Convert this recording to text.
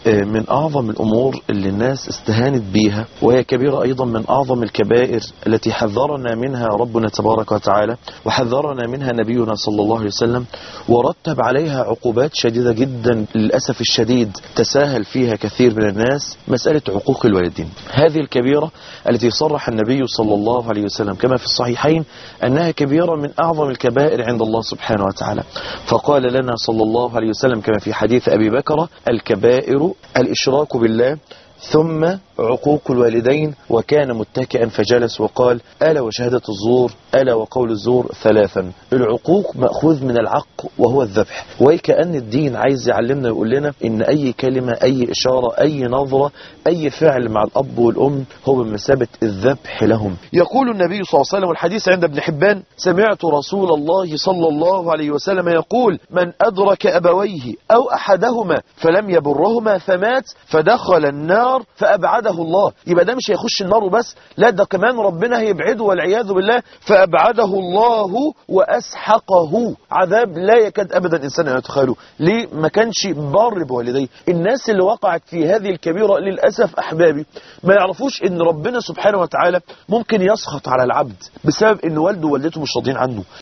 من أعظم الأمور اللي الناس استهانت بيها، وهي كبيرة أيضا من أعظم الكبائر التي حذرنا منها ربنا تبارك وتعالى وحذرنا منها نبينا صلى الله عليه وسلم، ورتب عليها عقوبات شديدة جدا للأسف الشديد تساهل فيها كثير من الناس، مسألة عقوق الوالدين. هذه الكبيرة التي صرح النبي صلى الله عليه وسلم كما في الصحيحين أنها كبيرة من أعظم الكبائر عند الله سبحانه وتعالى، فقال لنا صلى الله عليه وسلم كما في حديث أبي بكر: الكبائر الإشراك بالله ثم عقوق الوالدين، وكان متكئا فجلس وقال: ألا وشهادة الزور ألا وقول الزور ثلاثا. العقوق مأخوذ من العق وهو الذبح، وكأن الدين عايز يعلمنا ويقول لنا إن أي كلمة أي إشارة أي نظرة أي فعل مع الأب والأم هو بمثابة الذبح لهم. يقول النبي صلى الله عليه وسلم والحديث عند ابن حبان: سمعت رسول الله صلى الله عليه وسلم يقول: من أدرك أبويه أو أحدهما فلم يبرهما فمات فدخل النار فأبعده الله. يبقى ده مش هيخش النار وبس، لا ده كمان ربنا هيبعده والعياذ بالله، فأبعده الله وأسحقه عذاب لا يكاد أبدا إنسان أن يتخيله. ليه؟ ما كانش بار بوالديه. الناس اللي وقعت في هذه الكبيرة للأسف أحبابي ما يعرفوش إن ربنا سبحانه وتعالى ممكن يسخط على العبد بسبب إن والده ووالدته مش راضيين عنه.